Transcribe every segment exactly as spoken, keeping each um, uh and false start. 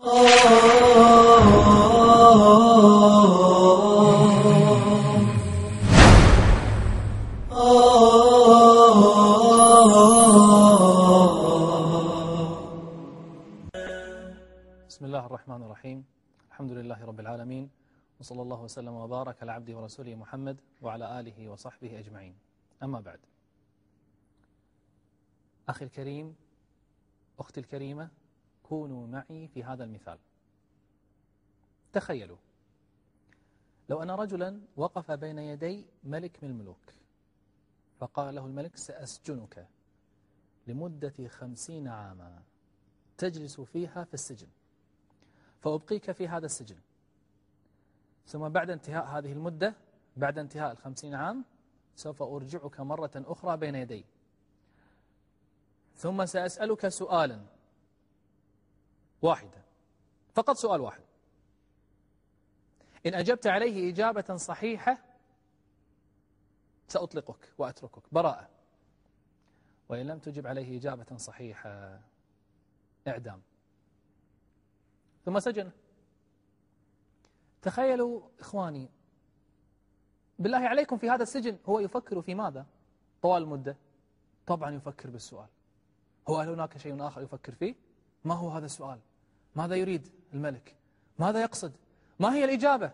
بسم الله الرحمن الرحيم. الحمد لله رب العالمين، وصلى الله وسلم وبارك على عبده ورسوله محمد وعلى آله وصحبه أجمعين. أما بعد، أخي الكريم، أختي الكريمة، كونوا معي في هذا المثال. تخيلوا لو أن رجلا وقف بين يدي ملك من الملوك، فقال له الملك: سأسجنك لمدة خمسين عاما تجلس فيها في السجن، فأبقيك في هذا السجن، ثم بعد انتهاء هذه المدة، بعد انتهاء الخمسين عام، سوف أرجعك مرة أخرى بين يدي، ثم سأسألك سؤالا واحدا، فقط سؤال واحد. إن أجبت عليه إجابة صحيحة سأطلقك وأتركك براءة، وإن لم تجب عليه إجابة صحيحة إعدام. ثم سجن. تخيلوا إخواني، بالله عليكم، في هذا السجن هو يفكر في ماذا طوال المدة؟ طبعا يفكر بالسؤال. هو هل هناك شيء آخر يفكر فيه؟ ما هو هذا السؤال؟ ماذا يريد الملك؟ ماذا يقصد؟ ما هي الإجابة؟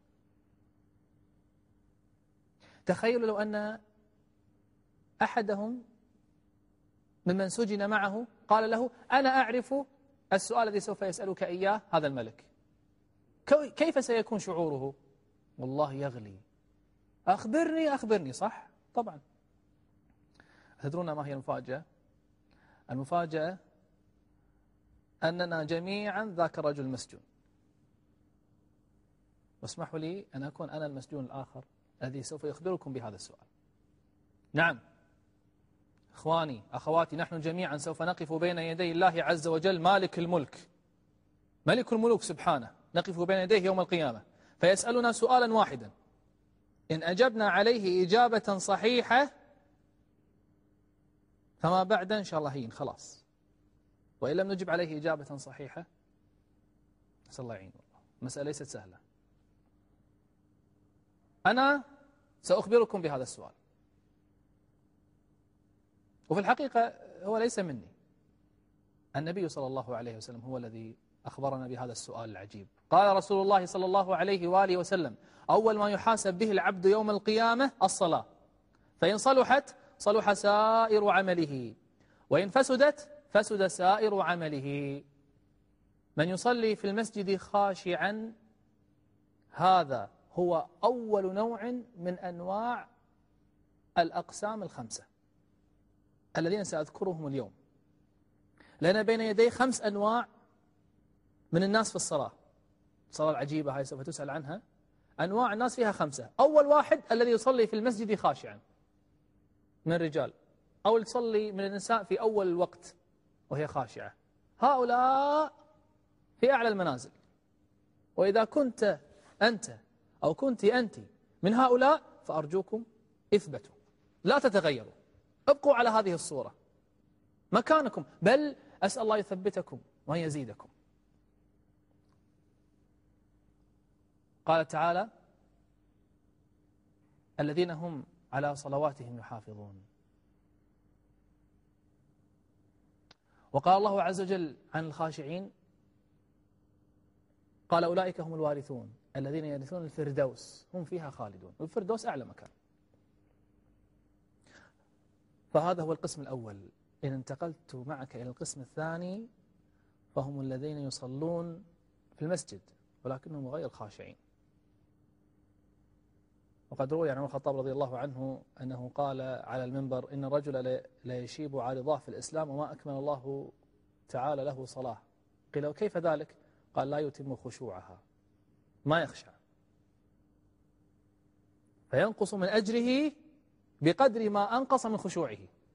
تخيلوا لو أن أحدهم ممن سجن معه قال له: أنا أعرف السؤال الذي سوف يسألك إياه هذا الملك. كيف سيكون شعوره؟ والله يغلي. أخبرني أخبرني. صح؟ طبعا. تدرون ما هي المفاجأة؟ المفاجأة أننا جميعا ذاك الرجل المسجون، واسمحوا لي أن أكون أنا المسجون الآخر الذي سوف يخبركم بهذا السؤال. نعم إخواني أخواتي، نحن جميعا سوف نقف بين يدي الله عز وجل، مالك الملك، ملك الملوك سبحانه، نقف بين يديه يوم القيامة، فيسألنا سؤالا واحدا، إن أجبنا عليه إجابة صحيحة فما بعد إن شاء الله هين خلاص، وإن لم نجب عليه إجابة صحيحة نسأل الله يعين. والله المسألة ليست سهلة. أنا سأخبركم بهذا السؤال، وفي الحقيقة هو ليس مني، النبي صلى الله عليه وسلم هو الذي أخبرنا بهذا السؤال العجيب. قال رسول الله صلى الله عليه وآله وسلم: أول ما يحاسب به العبد يوم القيامة الصلاة، فإن صلحت صلح سائر عمله، وإن فسدت فسد سائر عمله. من يصلي في المسجد خاشعا، هذا هو أول نوع من أنواع الأقسام الخمسة الذين سأذكرهم اليوم، لأن بين يدي خمس أنواع من الناس في الصلاة. الصلاة العجيبة هاي سوف تسأل عنها. أنواع الناس فيها خمسة. أول واحد الذي يصلي في المسجد خاشعا من الرجال، أو يصلي من النساء في أول الوقت وهي خاشعة. هؤلاء في أعلى المنازل. وإذا كنت أنت أو كنت أنت من هؤلاء فأرجوكم اثبتوا، لا تتغيروا، ابقوا على هذه الصورة مكانكم، بل أسأل الله يثبتكم ويزيدكم. قال تعالى: الذين هم على صلواتهم يحافظون. وقال الله عز وجل عن الخاشعين: قال أولئك هم الوارثون الذين يرثون الفردوس هم فيها خالدون. والفردوس أعلى مكان. فهذا هو القسم الأول. إن انتقلت معك إلى القسم الثاني فهم الذين يصلون في المسجد ولكنهم غير خاشعين. وقد روي عن عمر الخطاب رضي الله عنه أنه قال على المنبر: إن الرجل لا يشيب عارضاه في الإسلام وما أكمل الله تعالى له صلاة. قيل: وكيف ذلك؟ قال: لا يتم خشوعها، ما يخشع، فينقص من أجره بقدر ما أنقص من خشوعه.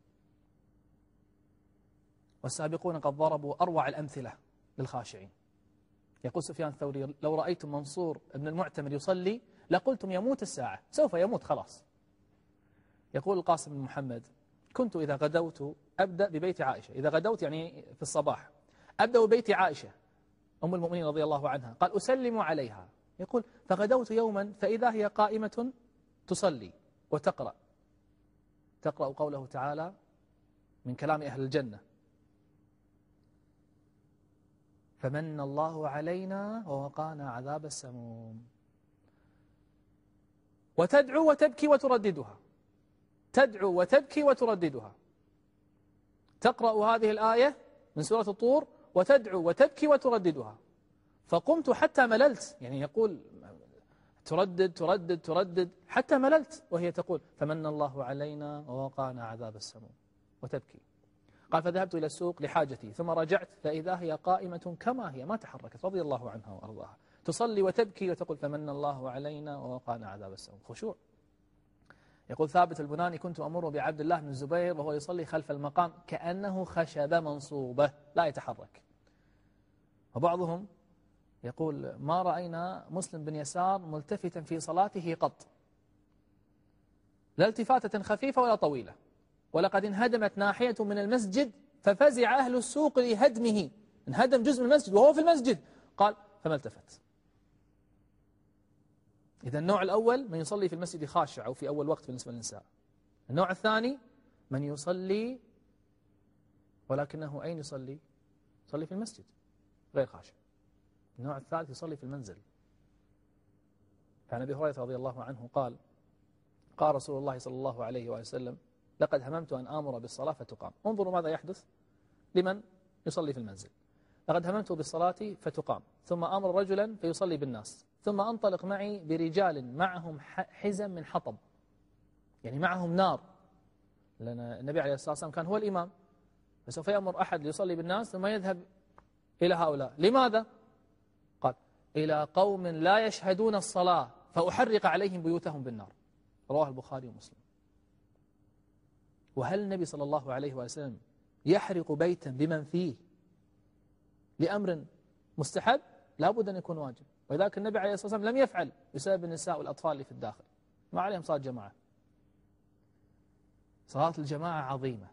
والسابقون قد ضربوا أروع الأمثلة للخاشعين. يقول سفيان الثوري: لو رأيتم منصور ابن المعتمر يصلي لقلتم يموت الساعة، سوف يموت خلاص. يقول القاسم بن محمد: كنت إذا غدوت أبدأ ببيت عائشة. إذا غدوت يعني في الصباح، أبدأ ببيت عائشة أم المؤمنين رضي الله عنها، قال أسلم عليها، يقول فغدوت يوما فإذا هي قائمة تصلي وتقرأ تقرأ قوله تعالى من كلام أهل الجنة: فمن الله علينا ووقانا عذاب السموم. وتدعو وتبكي وترددها، تدعو وتبكي وترددها، تقرأ هذه الآية من سورة الطور وتدعو وتبكي وترددها. فقمت حتى مللت، يعني يقول تردد تردد تردد حتى مللت وهي تقول: فمن الله علينا ووقانا عذاب السموم، وتبكي. قال فذهبت إلى السوق لحاجتي ثم رجعت فإذا هي قائمة كما هي ما تحركت رضي الله عنها وأرضاها، تصلي وتبكي وتقول: فمن الله علينا ووقانا عذاب السموم. خشوع. يقول ثابت البناني: كنت أمر بعبد الله بن الزبير وهو يصلي خلف المقام كأنه خشبة منصوبة لا يتحرك. وبعضهم يقول: ما رأينا مسلم بن يسار ملتفتا في صلاته قط، لا التفاتة خفيفة ولا طويلة، ولقد انهدمت ناحية من المسجد ففزع أهل السوق لهدمه، انهدم جزء من المسجد وهو في المسجد، قال فما التفت. إذا النوع الأول من يصلي في المسجد خاشع أو في أول وقت بالنسبة للنساء. النوع الثاني من يصلي ولكنه أين يصلي؟ يصلي في المسجد غير خاشع. النوع الثالث يصلي في المنزل. فعن أبي هريرة رضي الله عنه قال: قال رسول الله صلى الله عليه وآله وسلم: لقد هممت أن آمر بالصلاة فتقام. انظروا ماذا يحدث لمن يصلي في المنزل. لقد هممت بالصلاة فتقام، ثم أمر رجلا فيصلي بالناس، ثم أنطلق معي برجال معهم حزم من حطب، يعني معهم نار، لأن النبي عليه الصلاة والسلام كان هو الإمام، فسوف يأمر أحد ليصلي بالناس ثم يذهب إلى هؤلاء. لماذا؟ قال: إلى قوم لا يشهدون الصلاة فأحرق عليهم بيوتهم بالنار. رواه البخاري ومسلم. وهل النبي صلى الله عليه وسلم يحرق بيتا بمن فيه لأمر مستحب؟ لا بد أن يكون واجب. ولذلك النبي عليه الصلاة والسلام لم يفعل بسبب النساء والأطفال اللي في الداخل، ما عليهم صلاة جماعة. صلاة الجماعة عظيمة.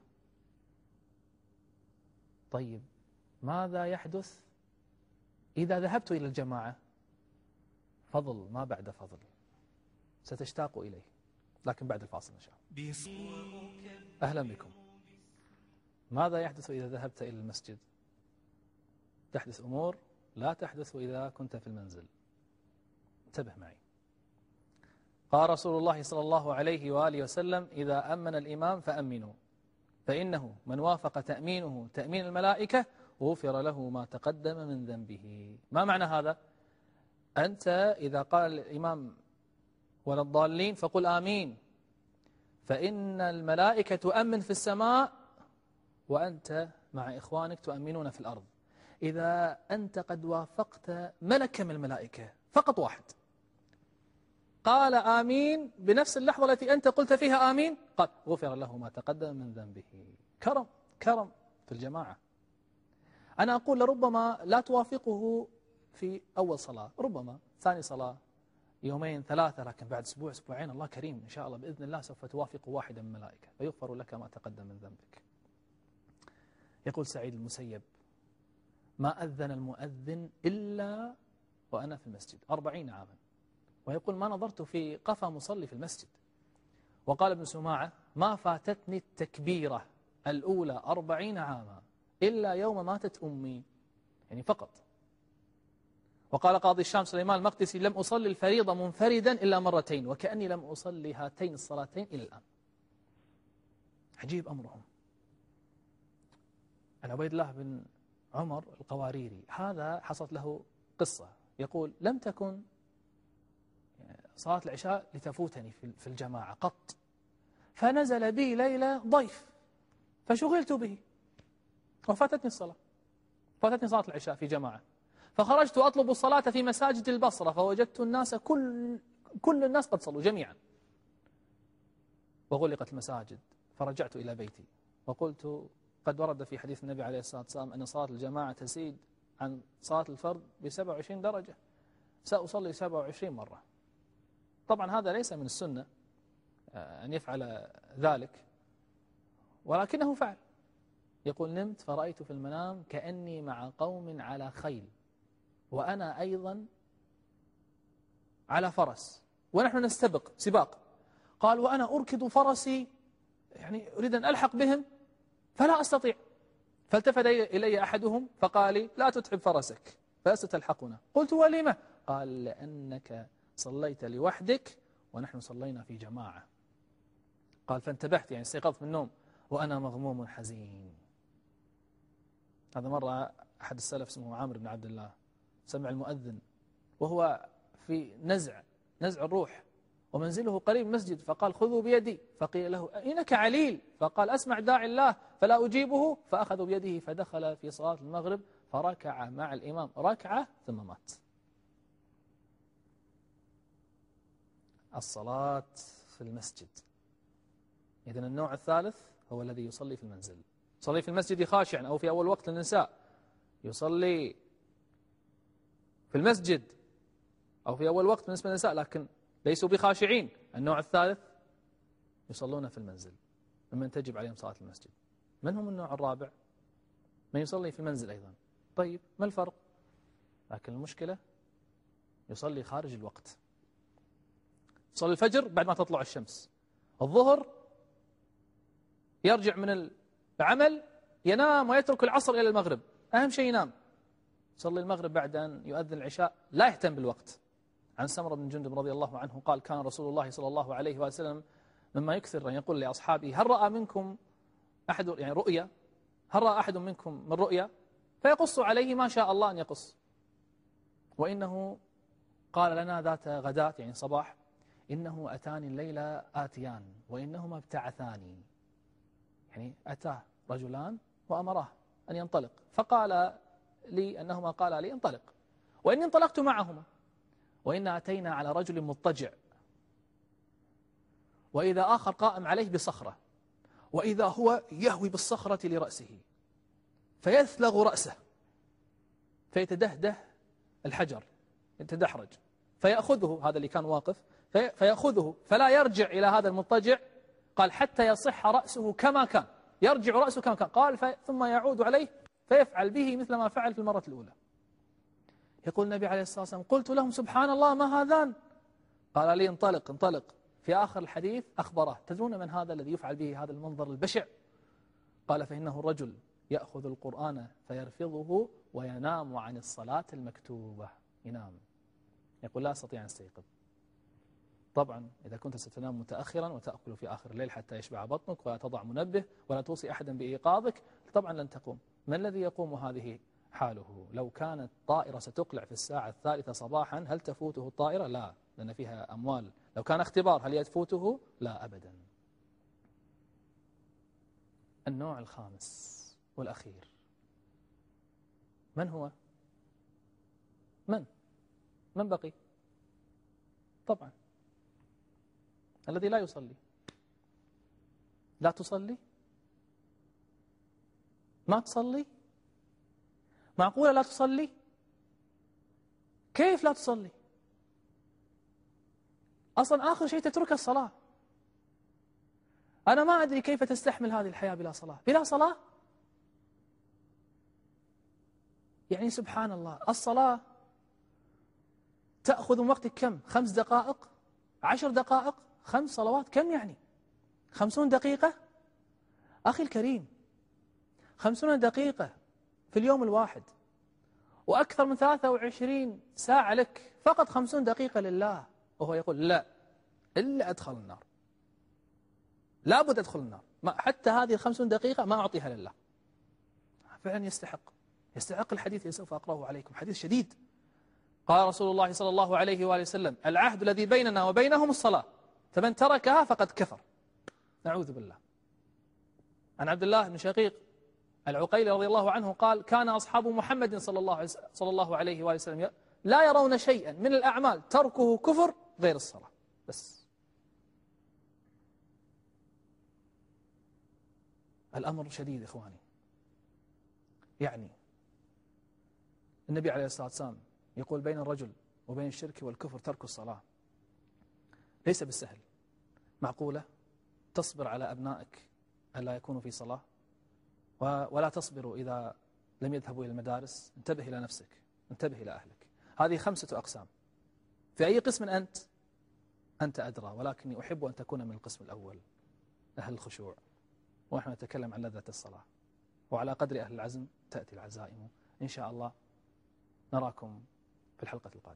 طيب ماذا يحدث إذا ذهبت إلى الجماعة؟ فضل ما بعد فضل، ستشتاق إليه، لكن بعد الفاصل إن شاء الله. أهلا بكم. ماذا يحدث إذا ذهبت إلى المسجد؟ تحدث أمور لا تحدث إذا كنت في المنزل. انتبه معي. قال رسول الله صلى الله عليه وآله وسلم: إذا أمن الإمام فأمنوا، فإنه من وافق تأمينه تأمين الملائكة غفر له ما تقدم من ذنبه. ما معنى هذا؟ أنت إذا قال الإمام ولا الضالين فقل آمين، فإن الملائكة تؤمن في السماء وأنت مع إخوانك تؤمنون في الأرض. إذا أنت قد وافقت ملكا من الملائكة فقط واحد قال آمين بنفس اللحظة التي أنت قلت فيها آمين، قال غفر له ما تقدم من ذنبه. كرم كرم في الجماعة. أنا أقول لربما لا توافقه في أول صلاة، ربما ثاني صلاة، يومين ثلاثة، لكن بعد أسبوع أسبوعين الله كريم إن شاء الله بإذن الله سوف توافق واحدا من الملائكة فيغفر لك ما تقدم من ذنبك. يقول سعيد المسيب: ما أذن المؤذن إلا وأنا في المسجد أربعين عاما. ويقول: ما نظرت في قفا مصلي في المسجد. وقال ابن سماعة: ما فاتتني التكبيرة الأولى أربعين عاما إلا يوم ماتت أمي، يعني فقط. وقال قاضي الشام سليمان المقدسي: لم أصلي الفريضة منفردا إلا مرتين وكأني لم أصلي هاتين الصلاتين إلى الآن. عجيب أمرهم. عن عبيد الله بن عمر القواريري هذا حصلت له قصة، يقول: لم تكن صلاة العشاء لتفوتني في الجماعة قط، فنزل بي ليلة ضيف فشغلت به وفاتتني الصلاة، فاتتني صلاة العشاء في جماعة، فخرجت أطلب الصلاة في مساجد البصرة فوجدت الناس كل كل الناس قد صلوا جميعا وغلقت المساجد، فرجعت إلى بيتي وقلت: قد ورد في حديث النبي عليه الصلاة والسلام أن صلاة الجماعة تزيد عن صلاة الفرد بسبع وعشرين درجة، سأصلي سبع وعشرين مرة. طبعا هذا ليس من السنة أن يفعل ذلك، ولكنه فعل. يقول: نمت فرأيت في المنام كأني مع قوم على خيل وأنا أيضا على فرس ونحن نستبق سباق. قال وأنا أركض فرسي يعني أريد أن ألحق بهم فلا أستطيع. فالتفت إلي أحدهم فقال لي لا تتعب فرسك فلست تلحقنا. قلت ولم؟ قال لأنك صليت لوحدك ونحن صلينا في جماعة. قال فانتبهت يعني استيقظت من النوم وأنا مغموم حزين. هذا مرة أحد السلف اسمه عامر بن عبد الله سمع المؤذن وهو في نزع نزع الروح ومنزله قريب مسجد، فقال خذوا بيدي، فقيل له إنك عليل، فقال أسمع داعي الله فلا أجيبه، فأخذوا بيده فدخل في صلاة المغرب فركع مع الإمام ركعة ثم مات. الصلاة في المسجد. إذن النوع الثالث هو الذي يصلي في المنزل، يصلي في المسجد خاشعا أو في أول وقت للنساء يصلي في المسجد أو في أول وقت بالنسبة للنساء لكن ليسوا بخاشعين. النوع الثالث يصلون في المنزل ممن تجب عليهم صلاة المسجد. من هم النوع الرابع؟ من يصلي في المنزل أيضا. طيب ما الفرق؟ لكن المشكلة يصلي خارج الوقت. يصلي الفجر بعد ما تطلع الشمس، الظهر يرجع من العمل ينام ويترك العصر إلى المغرب، أهم شيء ينام. يصلي المغرب بعد أن يؤذن العشاء، لا يهتم بالوقت. عن سمرة بن جندب رضي الله عنه قال كان رسول الله صلى الله عليه وسلم مما يكثر أن يقول لأصحابه هل رأى منكم أحد يعني رؤيا، هل رأى أحد منكم من رؤيا، فيقص عليه ما شاء الله أن يقص. وإنه قال لنا ذات غداة يعني صباح إنه أتاني الليلة آتيان وإنهما ابتعثاني، يعني أتاه رجلان وأمراه أن ينطلق، فقال لي أنهما قال لي انطلق، وإني انطلقت معهما، وإن أتينا على رجل مضطجع وإذا آخر قائم عليه بصخرة، وإذا هو يهوي بالصخرة لرأسه فيثلغ رأسه فيتدهده الحجر يتدحرج، فيأخذه هذا اللي كان واقف فيأخذه فلا يرجع إلى هذا المضطجع، قال حتى يصح رأسه كما كان، يرجع رأسه كما كان، قال ثم يعود عليه فيفعل به مثل ما فعل في المرة الأولى. يقول النبي عليه الصلاة والسلام قلت لهم سبحان الله ما هذان؟ قال لي انطلق انطلق. في آخر الحديث أخبره تدرون من هذا الذي يفعل به هذا المنظر البشع؟ قال فإنه الرجل يأخذ القرآن فيرفضه وينام عن الصلاة المكتوبة، ينام يقول لا أستطيع أن أستيقظ. طبعا إذا كنت ستنام متأخرا وتأكل في آخر الليل حتى يشبع بطنك ولا تضع منبه ولا توصي أحدا بإيقاظك طبعا لن تقوم. ما الذي يقوم هذه حاله؟ لو كانت طائرة ستقلع في الساعة الثالثة صباحا هل تفوته الطائرة؟ لا، لأن فيها أموال. لو كان اختبار هل يفوته؟ لا أبدا. النوع الخامس والأخير من هو؟ من؟ من بقي؟ طبعا الذي لا يصلي. لا تصلي؟ ما تصلي؟ معقولة لا تصلي؟ كيف لا تصلي؟ أصلا آخر شيء تترك الصلاة. أنا ما أدري كيف تستحمل هذه الحياة بلا صلاة. بلا صلاة يعني سبحان الله، الصلاة تأخذ من وقتك كم؟ خمس دقائق، عشر دقائق، خمس صلوات كم يعني؟ خمسون دقيقة. أخي الكريم خمسون دقيقة في اليوم الواحد وأكثر من ثلاثة وعشرين ساعة لك، فقط خمسون دقيقة لله، وهو يقول لا إلا أدخل النار، لابد أدخل النار، ما حتى هذه الخمسون دقيقة ما أعطيها لله. فعلا يستحق يستحق الحديث اللي سوف أقرأه عليكم، حديث شديد. قال رسول الله صلى الله عليه وآله وسلم العهد الذي بيننا وبينهم الصلاة فمن تركها فقد كفر. نعوذ بالله. عن عبد الله بن شقيق العقيلي رضي الله عنه قال كان أصحاب محمد صلى الله صلى الله عليه وآله وسلم لا يرون شيئا من الأعمال تركه كفر غير الصلاة بس. الأمر شديد إخواني. يعني النبي عليه الصلاة والسلام يقول بين الرجل وبين الشرك والكفر ترك الصلاة، ليس بالسهل. معقولة تصبر على أبنائك ألا يكونوا في صلاة ولا تصبروا إذا لم يذهبوا إلى المدارس؟ انتبه إلى نفسك، انتبه إلى أهلك. هذه خمسة أقسام. في أي قسم أنت؟ أنت أدرى، ولكني أحب أن تكون من القسم الأول، أهل الخشوع. ونحن نتكلم عن لذة الصلاة، وعلى قدر أهل العزم تأتي العزائم إن شاء الله. نراكم في الحلقة القادمة.